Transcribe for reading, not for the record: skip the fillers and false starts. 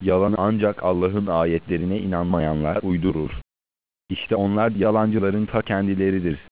Yalanı ancak Allah'ın ayetlerine inanmayanlar uydurur. İşte onlar yalancıların ta kendileridir.